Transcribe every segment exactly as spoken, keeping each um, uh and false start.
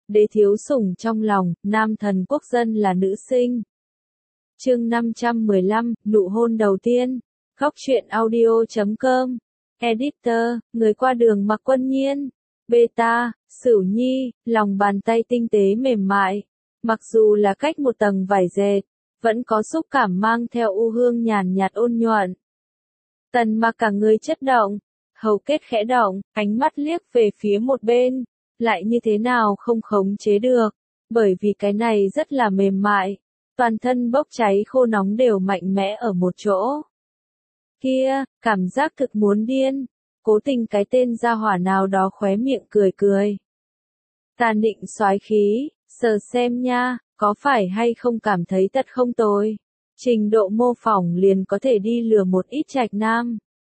đế thiếu sủng trong lòng, nam thần quốc dân là nữ sinh. Chương năm trăm mười lăm, nụ hôn đầu tiên. Góc truyện audio chấm com. Editor, người qua đường Mạc Quân Nhiên. Beta, Sửu Nhi, lòng bàn tay tinh tế mềm mại. Mặc dù là cách một tầng vải dệt, vẫn có xúc cảm mang theo u hương nhàn nhạt ôn nhuận. Tần Mạc cả người chất động, hầu kết khẽ động, ánh mắt liếc về phía một bên, lại như thế nào không khống chế được, bởi vì cái này rất là mềm mại, toàn thân bốc cháy khô nóng đều mạnh mẽ ở một chỗ. Kia, cảm giác thực muốn điên, cố tình cái tên gia hỏa nào đó khóe miệng cười cười. Ta nịnh soái khí, sờ xem nha, có phải hay không cảm thấy thật không tồi, trình độ mô phỏng liền có thể đi lừa một ít trạch nam.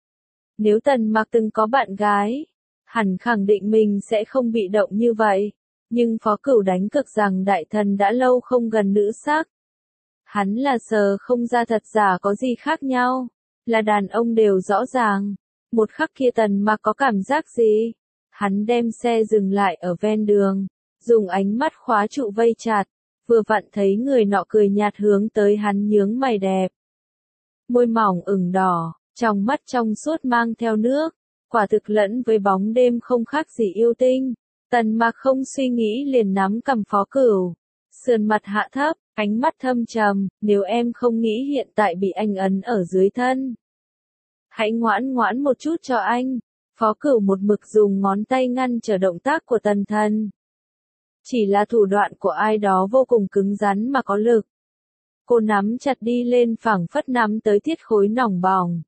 Nếu Tần Mạc từng có bạn gái, hẳn khẳng định mình sẽ không bị động như vậy, nhưng Phó Cửu đánh cực rằng đại thần đã lâu không gần nữ sắc. Hắn là sờ không ra thật giả có gì khác nhau, là đàn ông đều rõ ràng. Một khắc kia Tần Mạc có cảm giác gì? Hắn đem xe dừng lại ở ven đường, dùng ánh mắt khóa trụ vây chặt, vừa vặn thấy người nọ cười nhạt hướng tới hắn nhướng mày đẹp. Môi mỏng ửng đỏ, trong mắt trong suốt mang theo nước, quả thực lẫn với bóng đêm không khác gì yêu tinh. Tần Mạc không suy nghĩ liền nắm cầm Phó Cửu, sườn mặt hạ thấp, ánh mắt thâm trầm, nếu em không nghĩ hiện tại bị anh ấn ở dưới thân, hãy ngoãn ngoãn một chút cho anh. Phó Cửu một mực dùng ngón tay ngăn trở động tác của Tần Thần. Chỉ là thủ đoạn của ai đó vô cùng cứng rắn mà có lực. Cô nắm chặt đi lên phảng phất nắm tới thiết khối nòng bỏng.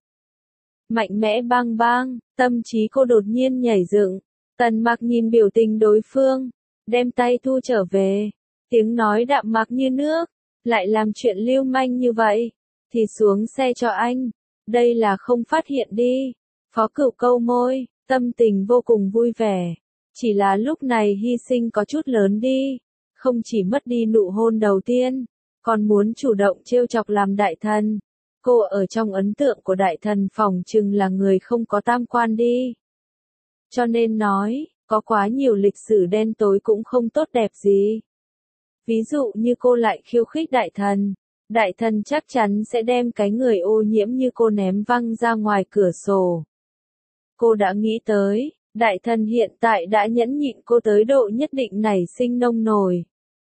Mạnh mẽ bang bang, tâm trí cô đột nhiên nhảy dựng. Tần Mạc nhìn biểu tình đối phương, đem tay thu trở về. Tiếng nói đạm mạc như nước, lại làm chuyện lưu manh như vậy, thì xuống xe cho anh. Đây là không phát hiện đi. Phó Cửu câu môi, tâm tình vô cùng vui vẻ. Chỉ là lúc này hy sinh có chút lớn đi. Không chỉ mất đi nụ hôn đầu tiên, còn muốn chủ động trêu chọc làm đại thần. Cô ở trong ấn tượng của đại thần phỏng chừng là người không có tam quan đi. Cho nên nói, có quá nhiều lịch sử đen tối cũng không tốt đẹp gì. Ví dụ như cô lại khiêu khích đại thần, đại thần chắc chắn sẽ đem cái người ô nhiễm như cô ném văng ra ngoài cửa sổ. Cô đã nghĩ tới, đại thần hiện tại đã nhẫn nhịn cô tới độ nhất định nảy sinh nông nổi.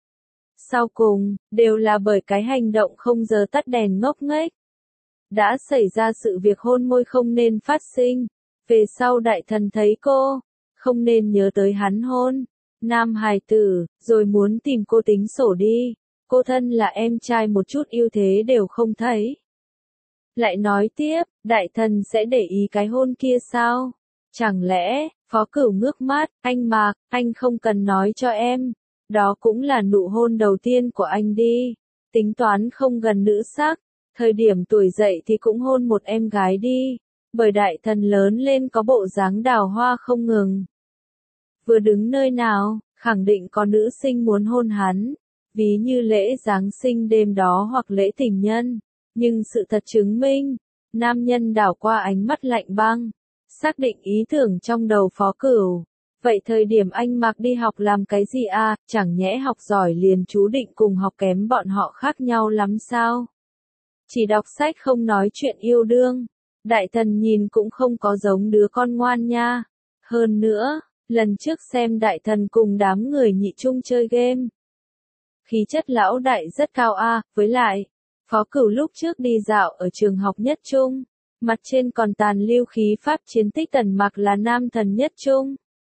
Sau cùng, đều là bởi cái hành động không giờ tắt đèn ngốc nghếch. Đã xảy ra sự việc hôn môi không nên phát sinh, về sau đại thần thấy cô, không nên nhớ tới hắn hôn nam hài tử, rồi muốn tìm cô tính sổ đi. Cô thân là em trai một chút ưu thế đều không thấy. Lại nói tiếp, đại thần sẽ để ý cái hôn kia sao? Chẳng lẽ, Phó Cửu ngước mắt, anh Mạc, anh không cần nói cho em. Đó cũng là nụ hôn đầu tiên của anh đi. Tính toán không gần nữ sắc, thời điểm tuổi dậy thì cũng hôn một em gái đi. Bởi đại thần lớn lên có bộ dáng đào hoa không ngừng. Vừa đứng nơi nào, khẳng định có nữ sinh muốn hôn hắn. Ví như lễ Giáng sinh đêm đó hoặc lễ tình nhân. Nhưng sự thật chứng minh, nam nhân đảo qua ánh mắt lạnh băng, xác định ý tưởng trong đầu Phó Cửu. Vậy thời điểm anh Mạc đi học làm cái gì à, chẳng nhẽ học giỏi liền chú định cùng học kém bọn họ khác nhau lắm sao? Chỉ đọc sách không nói chuyện yêu đương, đại thần nhìn cũng không có giống đứa con ngoan nha. Hơn nữa, lần trước xem đại thần cùng đám người nhị trung chơi game. Khí chất lão đại rất cao a, à, với lại, Phó Cửu lúc trước đi dạo ở trường học nhất trung, mặt trên còn tàn lưu khí pháp chiến tích Tần Mạc là nam thần nhất trung.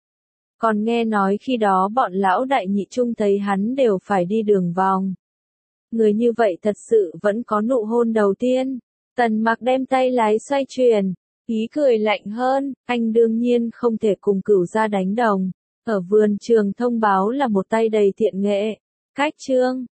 Còn nghe nói khi đó bọn lão đại nhị trung thấy hắn đều phải đi đường vòng. Người như vậy thật sự vẫn có nụ hôn đầu tiên. Tần Mạc đem tay lái xoay chuyển, ý cười lạnh hơn, anh đương nhiên không thể cùng Cửu gia đánh đồng. Ở vườn trường thông báo là một tay đầy thiện nghệ. Cách chương